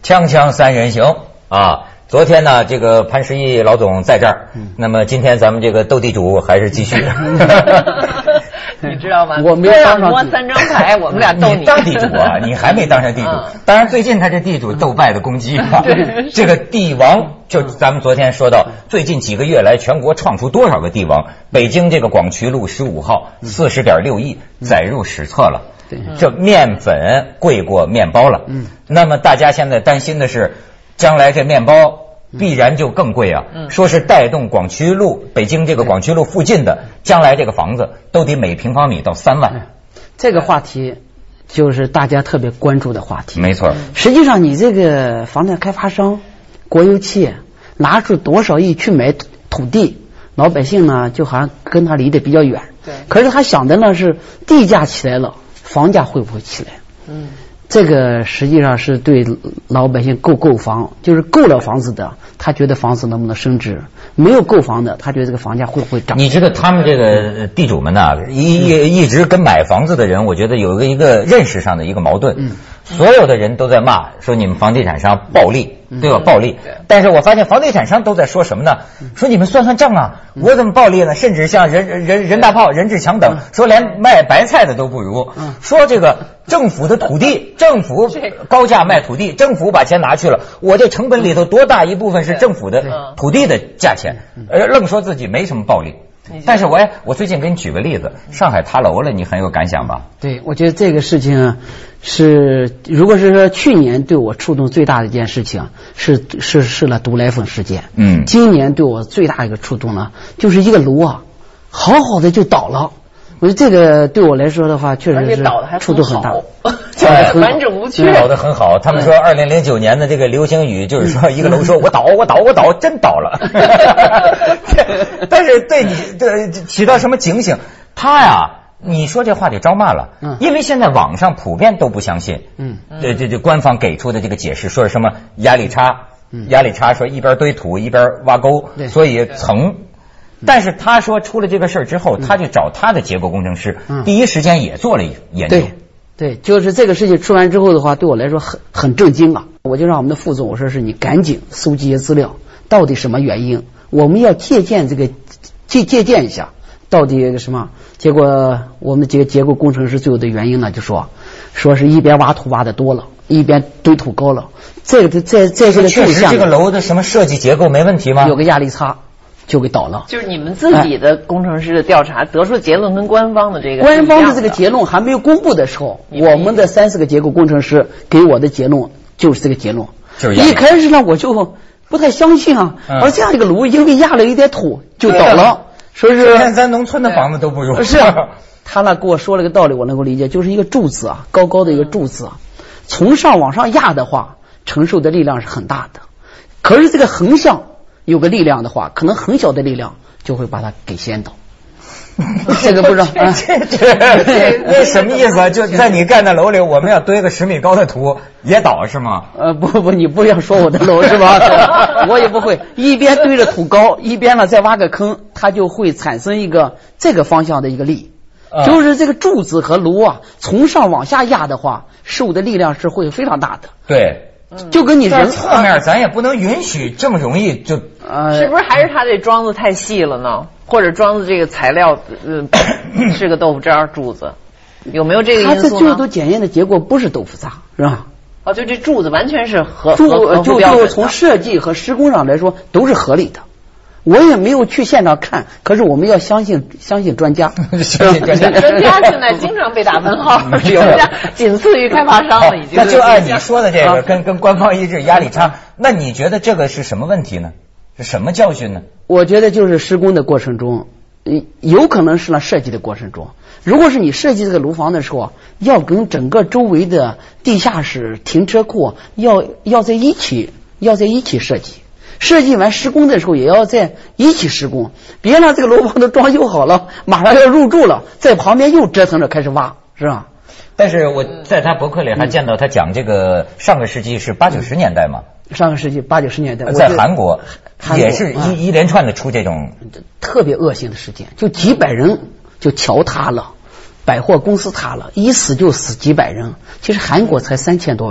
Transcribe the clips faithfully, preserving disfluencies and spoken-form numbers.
锵锵三人行啊！昨天呢，这个潘石屹老总在这儿，嗯、那么今天咱们这个斗地主还是继续。 你知道吗？ 我没当上摸三张牌，我们俩斗你当地主啊，你还没当上地主。嗯、当然，最近他这地主斗败的攻击啊， 对， 这个帝王，就咱们昨天说到，最近几个月来，全国创出多少个帝王？北京这个广渠路十五号，四十点六亿载入史册了。 对， 这面粉贵过面包了。嗯，那么大家现在担心的是，将来这面包必然就更贵啊。嗯，说是带动广渠路，北京这个广渠路附近的将来这个房子都得每平方米到三万。 这个话题就是大家特别关注的话题。 没错。 实际上，你这个房产开发商、国有企业拿出多少亿去买土地，老百姓呢就好像跟他离得比较远。 对。 可是他想的呢是地价起来了。房价会不会起来？嗯，这个实际上是对老百姓购购房，就是购了房子的，他觉得房子能不能升值；没有购房的，他觉得这个房价会不会涨。 你知道他们这个地主们呢，一一一直跟买房子的人，我觉得有一个一个认识上的一个矛盾。嗯，所有的人都在骂说你们房地产商暴利，对吧？暴利。但是我发现房地产商都在说什么呢？说你们算算账啊，我怎么暴利呢？甚至像人人任大炮、任志强等说连卖白菜的都不如。说这个政府的土地，政府高价卖土地，政府把钱拿去了，我这成本里头多大一部分是政府的土地的价钱，呃，愣说自己没什么暴利。但是我我最近给你举个例子，上海塌楼了，你很有感想吧？ 对，我觉得这个事情是，如果是说去年对我触动最大的一件事情，是是是了毒奶粉事件。嗯，今年对我最大一个触动呢，就是一个楼啊，好好的就倒了。我觉得这个对我来说的话，确实是触动很大， 完整无缺， 倒得很好。他们说二零零九年的这个流星雨，就是说一个楼说我倒我倒我倒，真倒了。但是对你对起到什么警醒？他呀，你说这话得招骂了，嗯，因为现在网上普遍都不相信，嗯，这这这官方给出的这个解释，说是什么压力差，压力差，说一边堆土一边挖沟，所以层。但是他说出了这个事儿之后，他就找他的结构工程师，嗯、第一时间也做了研究。 对，对，就是这个事情出完之后的话，对我来说很很震惊啊！我就让我们的副总我说是你赶紧搜集一些资料，到底什么原因？我们要借鉴这个借借鉴一下，到底什么？结果我们几个结构工程师最后的原因呢，就说说是一边挖土挖的多了，一边堆土高了。这个在在这个确实这个楼的什么设计结构没问题吗？ 有个压力差。就给倒了， 就是你们自己的工程师的调查得出的结论跟官方的这个官方的这个结论还没有公布的时候，我们的三四个结构工程师给我的结论就是这个结论。 就是一开始呢我就不太相信啊，嗯、而这样一个炉因为压了一点土就倒了，说是现在咱农村的房子都不如。 是啊，他呢跟我说了个道理，我能够理解，就是一个柱子啊，高高的一个柱子啊，从上往上压的话，承受的力量是很大的，可是这个横向有个力量的话，可能很小的力量就会把它给掀倒。这个不知道啊， 这这这什么意思啊？就在你盖那楼里，我们要堆个十米高的土也倒是吗？ 呃，不不，你不要说我的楼是吧？我也不会一边堆着土高，一边呢再挖个坑，它就会产生一个这个方向的一个力，嗯、就是这个柱子和炉啊，从上往下压的话，受的力量是会非常大的。 对。 就跟你人侧面，咱也不能允许这么容易就， 呃，是不是还是他这桩子太细了呢？或者桩子这个材料呃是个豆腐渣柱子，有没有这个因素呢？ 他这最后都检验的结果不是豆腐渣，是吧？ 哦，就这柱子完全是合柱合就就从设计和施工上来说都是合理的。我也没有去现场看，可是我们要相信相信专家。 相信专家， 专家现在经常被打分号，专家仅次于开发商了，已经。 那就按你说的这个，跟跟官方一致，压力差。那你觉得这个是什么问题呢？是什么教训呢？ 我觉得就是施工的过程中，有可能是呢设计的过程中，如果是你设计这个楼房的时候，要跟整个周围的地下室、停车库要要在一起，要在一起设计。设计完施工的时候也要在一起施工，别让这个楼房都装修好了，马上要入住了，在旁边又折腾着开始挖，是吧？ 但是我在他博客里还见到他讲这个上个世纪是八九十年代嘛， 上个世纪八九十年代， 在韩国也是一一连串的出这种特别恶性的事件，就几百人就桥塌了，百货公司塌了，一死就死几百人。其实韩国才三千多万人，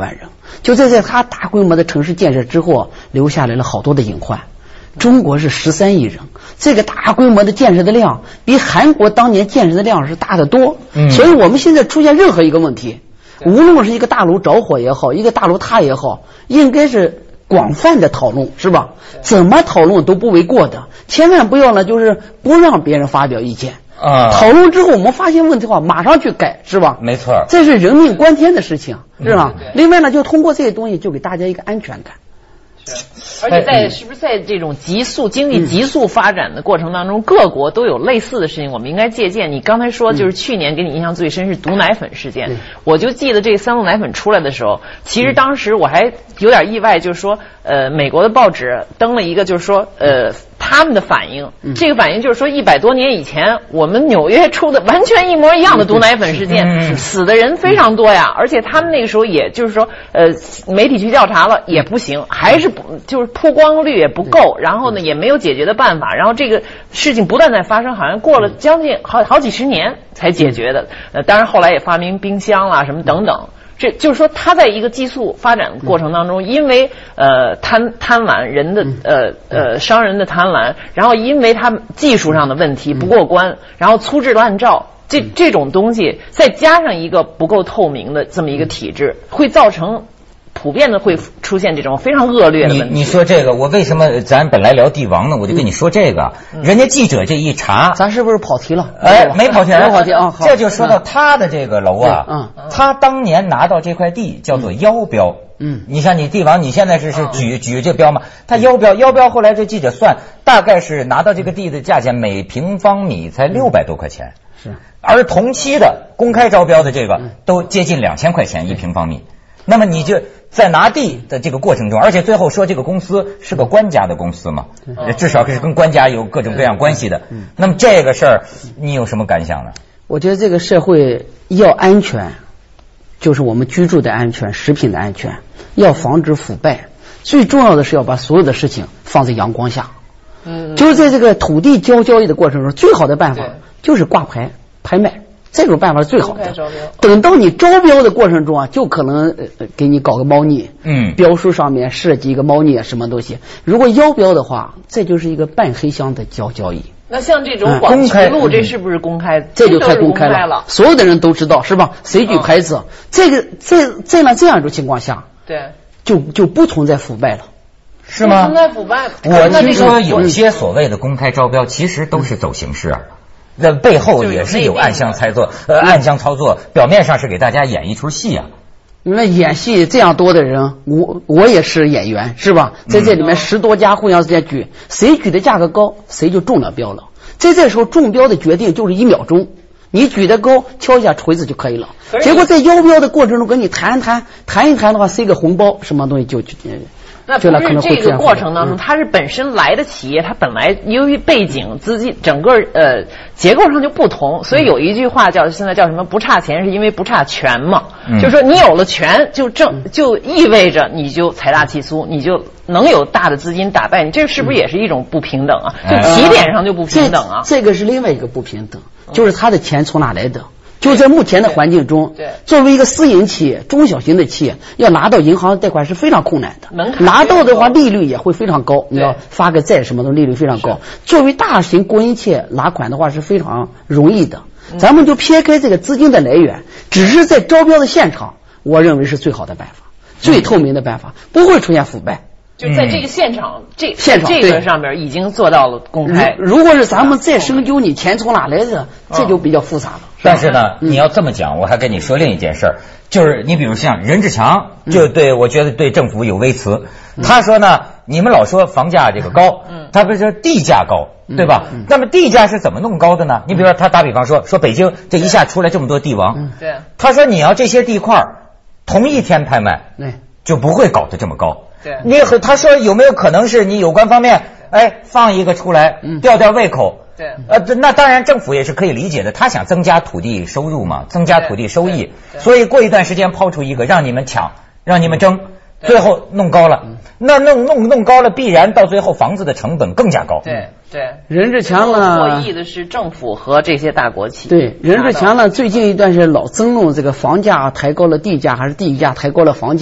就在在他大规模的城市建设之后，留下来了好多的隐患。中国是十三亿人，这个大规模的建设的量比韩国当年建设的量是大得多。嗯，所以我们现在出现任何一个问题，无论是一个大楼着火也好，一个大楼塌也好，应该是广泛的讨论，是吧？怎么讨论都不为过的，千万不要呢，就是不让别人发表意见。啊，讨论之后我们发现问题的话，马上去改，是吧？ 没错， 这是人命关天的事情，是吧？嗯、另外呢，就通过这些东西，就给大家一个安全感。 而且在是不是在这种急速经济急速发展的过程当中，各国都有类似的事情，我们应该借鉴。你刚才说就是去年给你印象最深是毒奶粉事件，我就记得这三鹿奶粉出来的时候，其实当时我还有点意外，就是说呃美国的报纸登了一个就是说呃他们的反应，这个反应就是说一百多年以前我们纽约出的完全一模一样的毒奶粉事件，死的人非常多呀，而且他们那个时候也就是说呃媒体去调查了也不行，还是不就是曝光率也不够，然后呢也没有解决的办法，然后这个事情不断在发生，好像过了将近好好几十年才解决的。呃，当然后来也发明冰箱啦什么等等。这就是说，它在一个激速发展过程当中，因为呃贪贪婪人的呃呃商人的贪婪，然后因为他技术上的问题不过关，然后粗制滥造，这这种东西再加上一个不够透明的这么一个体制，会造成普遍的会出现这种非常恶劣的问题。 你你说这个，我为什么咱本来聊帝王呢？我就跟你说这个，嗯、人家记者这一查， 咱是不是跑题了？ 哎，没跑题， 没跑题啊！ 这就说到他的这个楼啊，嗯，他当年拿到这块地叫做腰标。嗯，你像你帝王，你现在是是举举这标吗？他腰标腰标，后来这记者算，大概是拿到这个地的价钱每平方米才六百多块钱。是，而同期的公开招标的这个都接近两千块钱一平方米。那么你就在拿地的这个过程中，而且最后说这个公司是个官家的公司嘛，至少是跟官家有各种各样关系的。那么这个事儿你有什么感想呢？ 我觉得这个社会要安全，就是我们居住的安全、食品的安全，要防止腐败。最重要的是要把所有的事情放在阳光下。嗯，就是在这个土地交交易的过程中，最好的办法就是挂牌拍卖。这种办法是最好的。等到你招标的过程中啊，就可能呃给你搞个猫腻，嗯，标书上面设计一个猫腻啊，什么东西。如果腰标的话，这就是一个半黑箱的交交易。 那像这种广渠路，这是不是公开？ 这就太公开了，所有的人都知道，是吧？谁举牌子？这个在在那这样一种情况下， 对， 就就不存在腐败了。 是吗？ 存在腐败。 我听说有些所谓的公开招标，其实都是走形式啊。那背后也是有暗箱操作，呃，暗箱操作，表面上是给大家演一出戏啊。 那演戏这样多的人，我我也是演员，是吧？在这里面十多家互相之间举，谁举的价格高，谁就中了标了。在这时候中标的决定就是一秒钟，你举得高，敲一下锤子就可以了。结果在邀标的过程中跟你谈谈谈一谈的话，塞个红包，什么东西就就。 那不是这个过程当中，它是本身来的企业，它本来由于背景、资金整个呃结构上就不同，所以有一句话叫现在叫什么不差钱，是因为不差权嘛。嗯、就是说你有了权，就正就意味着你就财大气粗，你就能有大的资金打败你，这是不是也是一种不平等啊？就起点上就不平等啊。 呃、这, 这个是另外一个不平等，就是他的钱从哪来的？就在目前的环境中，作为一个私营企业、中小型的企业，要拿到银行贷款是非常困难的。拿到的话，利率也会非常高。你要发个债什么的，利率非常高。作为大型国营企业拿款的话是非常容易的。咱们就撇开这个资金的来源，只是在招标的现场，我认为是最好的办法，最透明的办法，不会出现腐败。 就在这个现场，嗯、这现场这个上面已经做到了公开。 如果是咱们再深究你钱从哪来的，这就比较复杂了。 嗯、但是呢，嗯、你要这么讲，我还跟你说另一件事儿，就是你比如像任志强，就对、嗯、我觉得对政府有微词。嗯、他说呢，你们老说房价这个高，嗯，他不是说地价高，对吧？嗯、那么地价是怎么弄高的呢？你比如说，他打比方说，说北京这一下出来这么多地王， 对， 他说你要这些地块同一天拍卖，对，就不会搞得这么高。 对， 你和他说有没有可能是你有关方面哎放一个出来吊吊胃口？ 对， 呃，那当然政府也是可以理解的，他想增加土地收入嘛，增加土地收益，所以过一段时间抛出一个让你们抢，让你们争，最后弄高了，那弄弄弄高了，必然到最后房子的成本更加高。 对对， 任志强呢， 获益的是政府和这些大国企。 对，任志强呢，最近一段时间老争论这个房价抬高了地价，还是地价抬高了房价。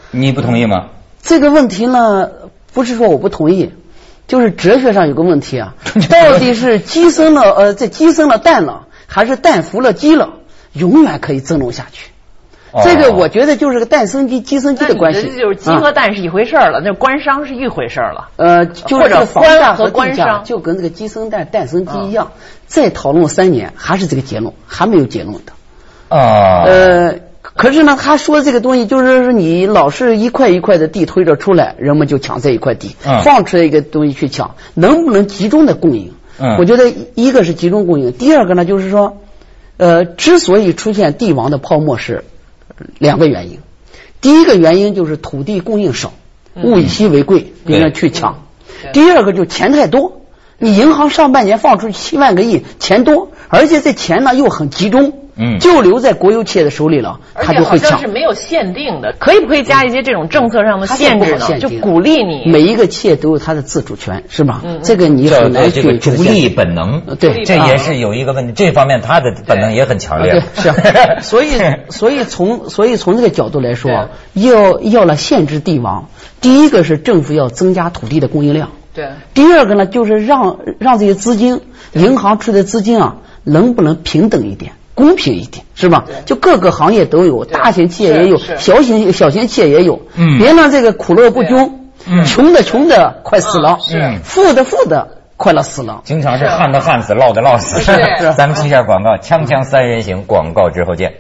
你不同意吗？ 这个问题呢，不是说我不同意，就是哲学上有个问题啊，到底是鸡生了呃，这鸡生了蛋了，还是蛋孵了鸡了，永远可以争论下去。哦、这个我觉得就是个蛋生鸡，鸡生鸡的关系。 那就是鸡和蛋是一回事了，啊、那官商是一回事了。 呃，就是或者房价和官商就跟这个鸡生蛋，蛋生鸡一样。啊、再讨论三年，还是这个结论，还没有结论的。 啊。 呃，可是呢，他说这个东西就是你老是一块一块的地推着出来，人们就抢这一块地，嗯、放出来一个东西去抢，能不能集中的供应？嗯，我觉得一个是集中供应，第二个呢就是说，呃，之所以出现帝王的泡沫是两个原因，第一个原因就是土地供应少，物以稀为贵，别人去抢；第二个就是钱太多，你银行上半年放出去七万个亿，钱多，而且这钱呢又很集中。嗯，就留在国有企业的手里了，他就会抢。 而且好像是没有限定的，可以不可以加一些这种政策上的限制呢？就鼓励你， 每一个企业都有它的自主权，是吧？嗯，这个你很难去逐利本能。 对， 这也是有一个问题，这方面他的本能也很强烈。 对，是啊。所以，所以从所以从这个角度来说，要要来限制帝王，第一个是政府要增加土地的供应量。 对。 第二个呢，就是让让这些资金，银行出的资金啊，能不能平等一点？公平一点是吧？就各个行业都有，大型企业也有，小型小型企业也有。嗯，别让这个苦乐不均，嗯，穷的穷的快死了， 是富的富的快乐死了， 经常是旱的旱死，涝的涝死。是，咱们听一下广告，锵锵三人行，广告之后见。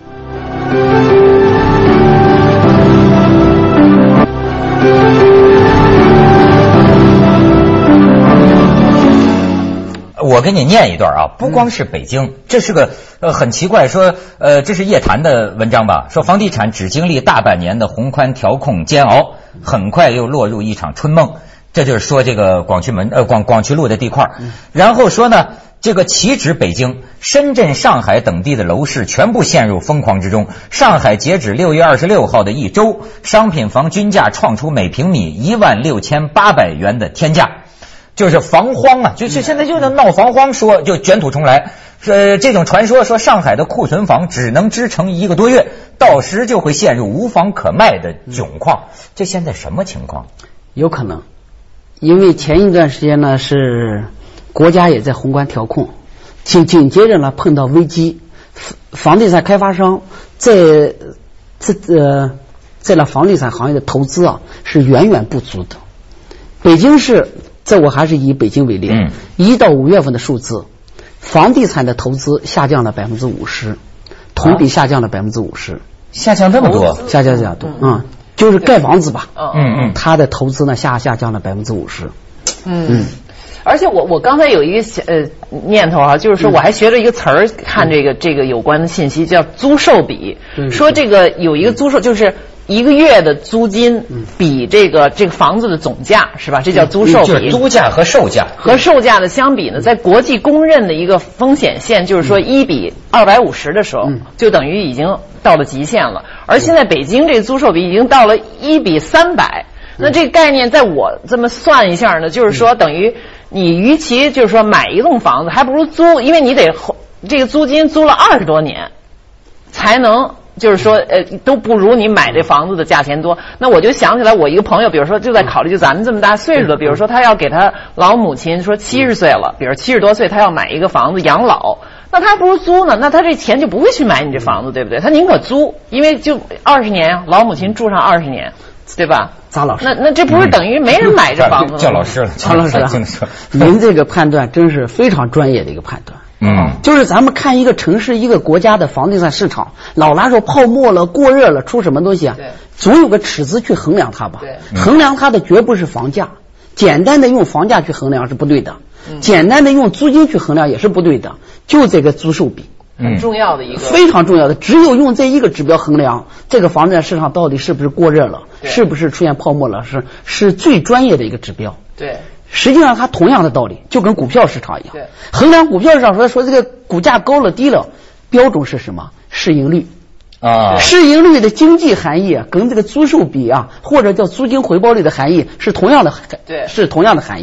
我给你念一段啊，不光是北京，这是个呃很奇怪，说呃这是叶檀的文章吧？说房地产只经历大半年的宏观调控煎熬，很快又落入一场春梦。这就是说这个广渠门呃广广渠路的地块，然后说呢，这个岂止北京、深圳、上海等地的楼市全部陷入疯狂之中。上海截止六月二十六号的一周，商品房均价创出每平米一万六千八百元的天价。就是房荒啊，就是现在就能闹房荒，说就卷土重来。呃，这种传说说上海的库存房只能支撑一个多月，到时就会陷入无房可卖的窘况。这现在什么情况？ 有可能，因为前一段时间呢是国家也在宏观调控，紧紧接着呢碰到危机，房地产开发商在这呃在了房地产行业的投资啊是远远不足的。北京市。这我还是以北京为例，嗯，一到五月份的数字，房地产的投资下降了百分之五十，同比下降了百分之五十， 下降这么多， 下降这样多，嗯，就是盖房子吧，嗯嗯，它的投资呢下下降了百分之五十， 嗯嗯。而且我我刚才有一个呃念头啊，就是说我还学了一个词儿，看这个这个有关的信息叫租售比，说这个有一个租售就是一个月的租金比这个这个房子的总价是吧？这叫租售比。 就是租价和售价和售价的相比呢，在国际公认的一个风险线，就是说一比二百五十的时候，就等于已经到了极限了。而现在北京这个租售比已经到了一比三百，那这个概念在我这么算一下呢，就是说等于你与其就是说买一栋房子，还不如租，因为你得这个租金租了二十多年才能。就是说，呃，都不如你买这房子的价钱多。那我就想起来，我一个朋友，比如说就在考虑，就咱们这么大岁数的，比如说他要给他老母亲说七十岁了，比如七十多岁，他要买一个房子养老，那他不如租呢？那他这钱就不会去买你这房子，对不对？他宁可租，因为就二十年，老母亲住上二十年，对吧？ 扎老师， 那那这不是等于没人买这房子吗？ 叫老师了， 张老师啊，您这个判断真是非常专业的一个判断。 嗯， 就是咱们看一个城市、一个国家的房地产市场，老拿说泡沫了、过热了，出什么东西啊？ 对， 总有个尺子去衡量它吧。 对， 衡量它的绝不是房价，简单的用房价去衡量是不对的，嗯、简单的用租金去衡量也是不对的，就这个租售比。 很重要的一个， 非常重要的，只有用这一个指标衡量这个房地产市场到底是不是过热了，是不是出现泡沫了，是是最专业的一个指标。 对。 实际上它同样的道理，就跟股票市场一样。对，衡量股票市场说说这个股价高了低了，标准是什么？市盈率啊，市盈率的经济含义跟这个租售比啊，或者叫租金回报率的含义是同样的， 对， 是同样的含义。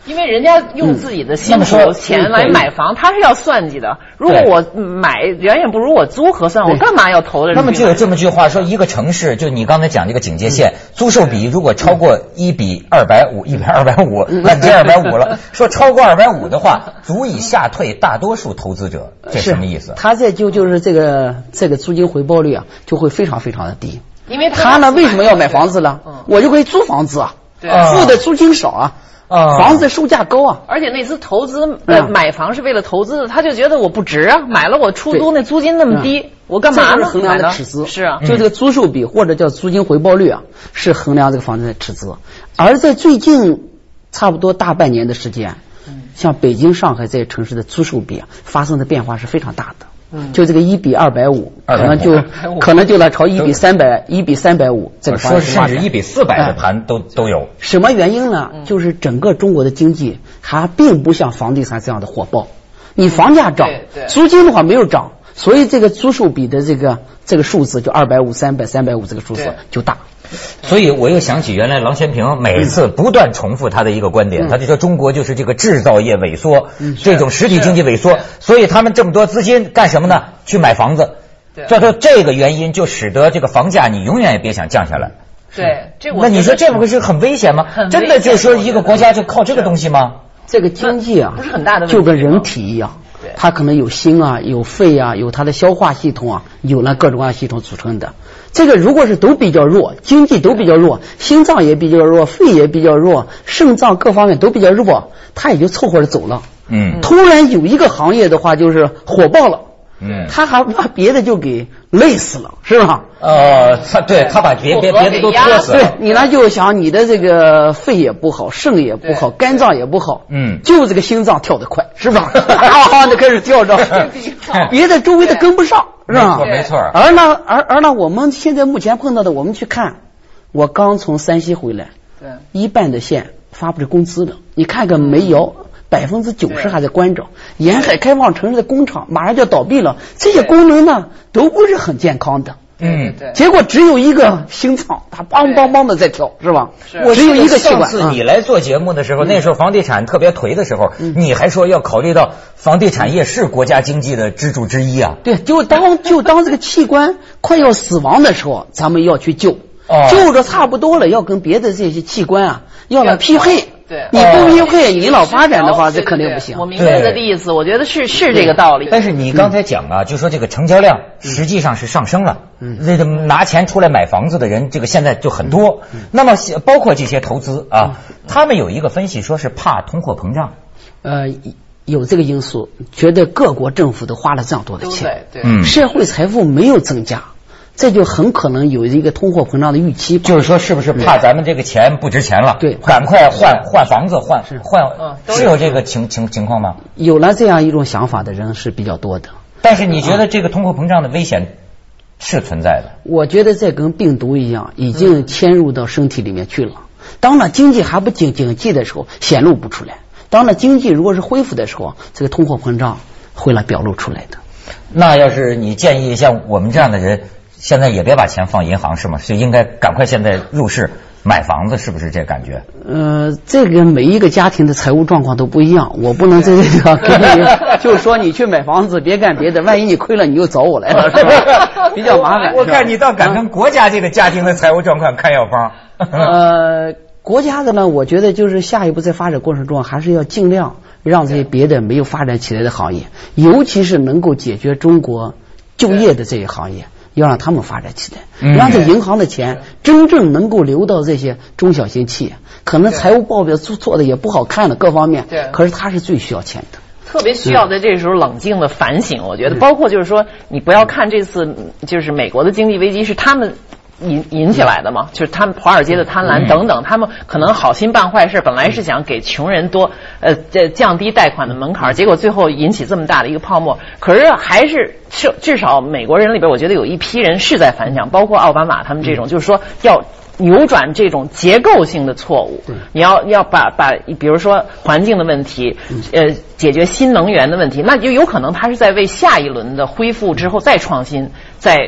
因为人家用自己的辛苦钱来买房，他是要算计的。如果我买远远不如我租合算，我干嘛要投的？ 那么就有这么句话说，一个城市就你刚才讲这个警戒线，租售比如果超过一比二百五，一比二百五，那接二百五了。说超过二百五的话，足以吓退大多数投资者，这什么意思？ 他这就就是这个这个租金回报率啊，就会非常非常的低。 因为他呢为什么要买房子呢？嗯、我就可以租房子啊，付的租金少啊。啊，房子售价高啊， 而且那次投资呃买房是为了投资的，他就觉得我不值啊，买了我出租那租金那么低，我干嘛呢？ 这是衡量的尺子， 是啊， 就这个租售比或者叫租金回报率啊，是衡量这个房子的尺子。而在最近差不多大半年的时间，像北京、上海这些城市的租售比啊，发生的变化是非常大的。嗯，就这个一比二百五，可能就可能就来朝一比三百，一比三百五这个方向说甚至一比四百的盘都、哎、都有。 什么原因呢？就是整个中国的经济还并不像房地产这样的火爆，你房价涨，租金的话没有涨，所以这个租售比的这个这个数字就二百五、三百、三百五这个数字就大。 所以我又想起原来郎咸平每次不断重复他的一个观点，嗯、他就说中国就是这个制造业萎缩，嗯、这种实体经济萎缩，所以他们这么多资金干什么呢？去买房子。叫做这个原因就使得这个房价你永远也别想降下来。 对，这我那你说这不是很危险吗？真的就是说一个国家就靠这个东西吗？ 这个经济啊， 不是很大的问题， 就跟人体一样。它可能有心啊，有肺啊，有它的消化系统啊，有那各种各样系统组成的。这个如果是都比较弱，经济都比较弱，心脏也比较弱，肺也比较弱，肾脏各方面都比较弱，它也就凑合着走了。嗯，突然有一个行业的话就是火爆了。嗯，他还把别的就给累死了，是吧？ 呃，他对他把别别别的都拖死了。 对你呢，就想你的这个肺也不好，肾也不好，肝脏也不好，嗯，就这个心脏跳得快，是吧？啊，就开始跳着，别的周围的跟不上，是吧？ 没错，没错。 而呢，而而呢，我们现在目前碰到的，我们去看，我刚从山西回来，对，一半的县发不出工资了，你看看煤窑。百分之九十还在关着，沿海开放城市的工厂马上就要倒闭了，这些工人呢都不是很健康的，嗯，对。结果只有一个心脏，它梆梆梆的在跳，是吧？ 我只有一个器官。 上次你来做节目的时候，那时候房地产特别颓的时候，你还说要考虑到房地产业是国家经济的支柱之一啊。 对，就当就当这个器官快要死亡的时候，咱们要去救，救着差不多了，要跟别的这些器官啊要来匹配。 对， 你不匹配，你老发展的话，这肯定不行。 我明白这个意思，我觉得是是这个道理。 但是你刚才讲啊，就说这个成交量实际上是上升了，嗯，这个拿钱出来买房子的人，这个现在就很多。那么包括这些投资啊，他们有一个分析说是怕通货膨胀， 呃，有这个因素，觉得各国政府都花了这样多的钱， 对，嗯， 社会财富没有增加。这就很可能有一个通货膨胀的预期， 就是说，是不是怕咱们这个钱不值钱了？ 对， 赶快换换房子，换换，是有这个情情情况吗？ 有了这样一种想法的人是比较多的。 但是你觉得这个通货膨胀的危险是存在的？ 我觉得这跟病毒一样，已经迁入到身体里面去了。当了经济还不景景气的时候，显露不出来；当了经济如果是恢复的时候，这个通货膨胀会来表露出来的。 那要是你建议像我们这样的人，现在也别把钱放银行是吗？是应该赶快现在入市买房子，是不是这感觉？ 呃，这个每一个家庭的财务状况都不一样，我不能在这个给你就说你去买房子，别干别的，万一你亏了，你又找我来了，是吧？比较麻烦。 我看你倒敢跟国家这个家庭的财务状况开药方。 呃，国家的呢，我觉得就是下一步在发展过程中，还是要尽量让这些别的没有发展起来的行业，尤其是能够解决中国就业的这些行业。要让他们发展起来，让这银行的钱真正能够流到这些中小型企业，可能财务报表做做的也不好看的各方面，可是他是最需要钱的。 特别需要在这时候冷静的反省，我觉得包括就是说，你不要看这次就是美国的经济危机是他们引引起来的嘛，就是他们华尔街的贪婪等等，他们可能好心办坏事，本来是想给穷人多呃降低贷款的门槛，结果最后引起这么大的一个泡沫。可是还是至至少美国人里边，我觉得有一批人是在反响，包括奥巴马他们这种，就是说要扭转这种结构性的错误，你要要把把比如说环境的问题，呃，解决新能源的问题，那就有可能他是在为下一轮的恢复之后再创新，再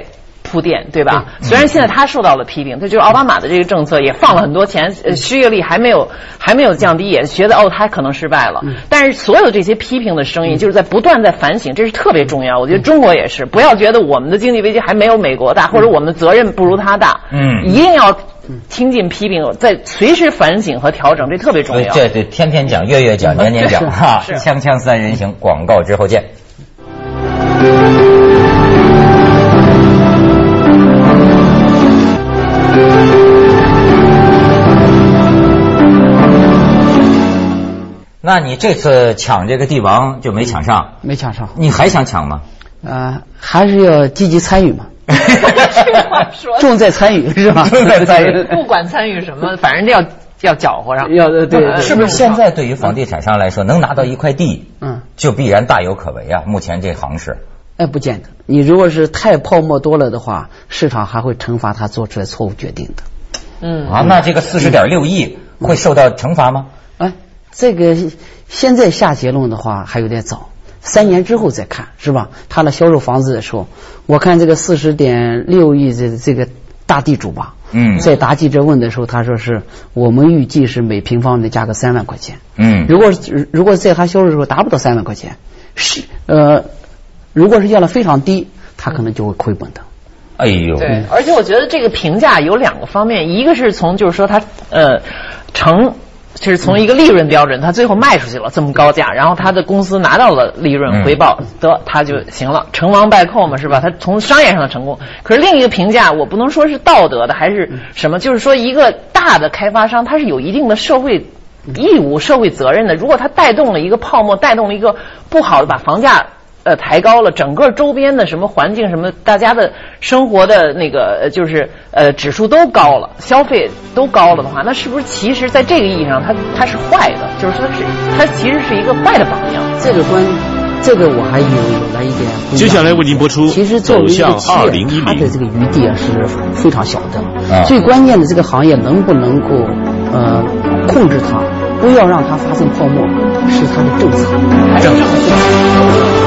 铺垫，对吧？虽然现在他受到了批评，这就是奥巴马的这个政策也放了很多钱，呃，失业率还没有还没有降低，也觉得哦他可能失败了。但是所有这些批评的声音，就是在不断在反省，这是特别重要。我觉得中国也是，不要觉得我们的经济危机还没有美国大，或者我们的责任不如他大。嗯，一定要听进批评，在随时反省和调整，这特别重要。 这对天天讲，月月讲，年年讲哈。锵锵三人行，广告之后见。那你这次抢这个帝王就没抢上？ 没抢上。 你还想抢吗？ 呃，还是要积极参与嘛。 这话说重在参与是吧？ 重在参与， 不管参与什么，反正要要搅和上。 要对对， 是不是现在对于房地产商来说，能拿到一块地，嗯，就必然大有可为啊？目前这行市。 哎，不见得。你如果是太泡沫多了的话，市场还会惩罚他做出来错误决定的。 嗯啊，那这个四十点六亿会受到惩罚吗？ 哎，这个现在下结论的话还有点早。三年之后再看，是吧？他来销售房子的时候，我看这个四十点六亿这这个大地主吧，嗯，在答记者问的时候，他说是我们预计是每平方的价格三万块钱，嗯，如果如果在他销售的时候达不到三万块钱，是呃，如果是要的非常低，他可能就会亏本的。 哎呦， 对，而且我觉得这个评价有两个方面，一个是从就是说他呃成。就是从一个利润标准，他最后卖出去了这么高价，然后他的公司拿到了利润回报，得他就行了，成王败寇嘛，是吧？他从商业上的成功。可是另一个评价，我不能说是道德的还是什么，就是说一个大的开发商，他是有一定的社会义务、社会责任的。如果他带动了一个泡沫，带动了一个不好的，把房价呃抬高了，整个周边的什么环境什么，大家的生活的那个就是呃指数都高了，消费都高了的话，那是不是其实在这个意义上它它是坏的？就是说是它其实是一个坏的榜样。 这个观这个我还有有了一点不一样。 接下来为您播出其实作为一个企业，它的这个余地啊是非常小的。啊、最关键的这个行业能不能够呃控制它，不要让它发生泡沫，是它的政策。 政策。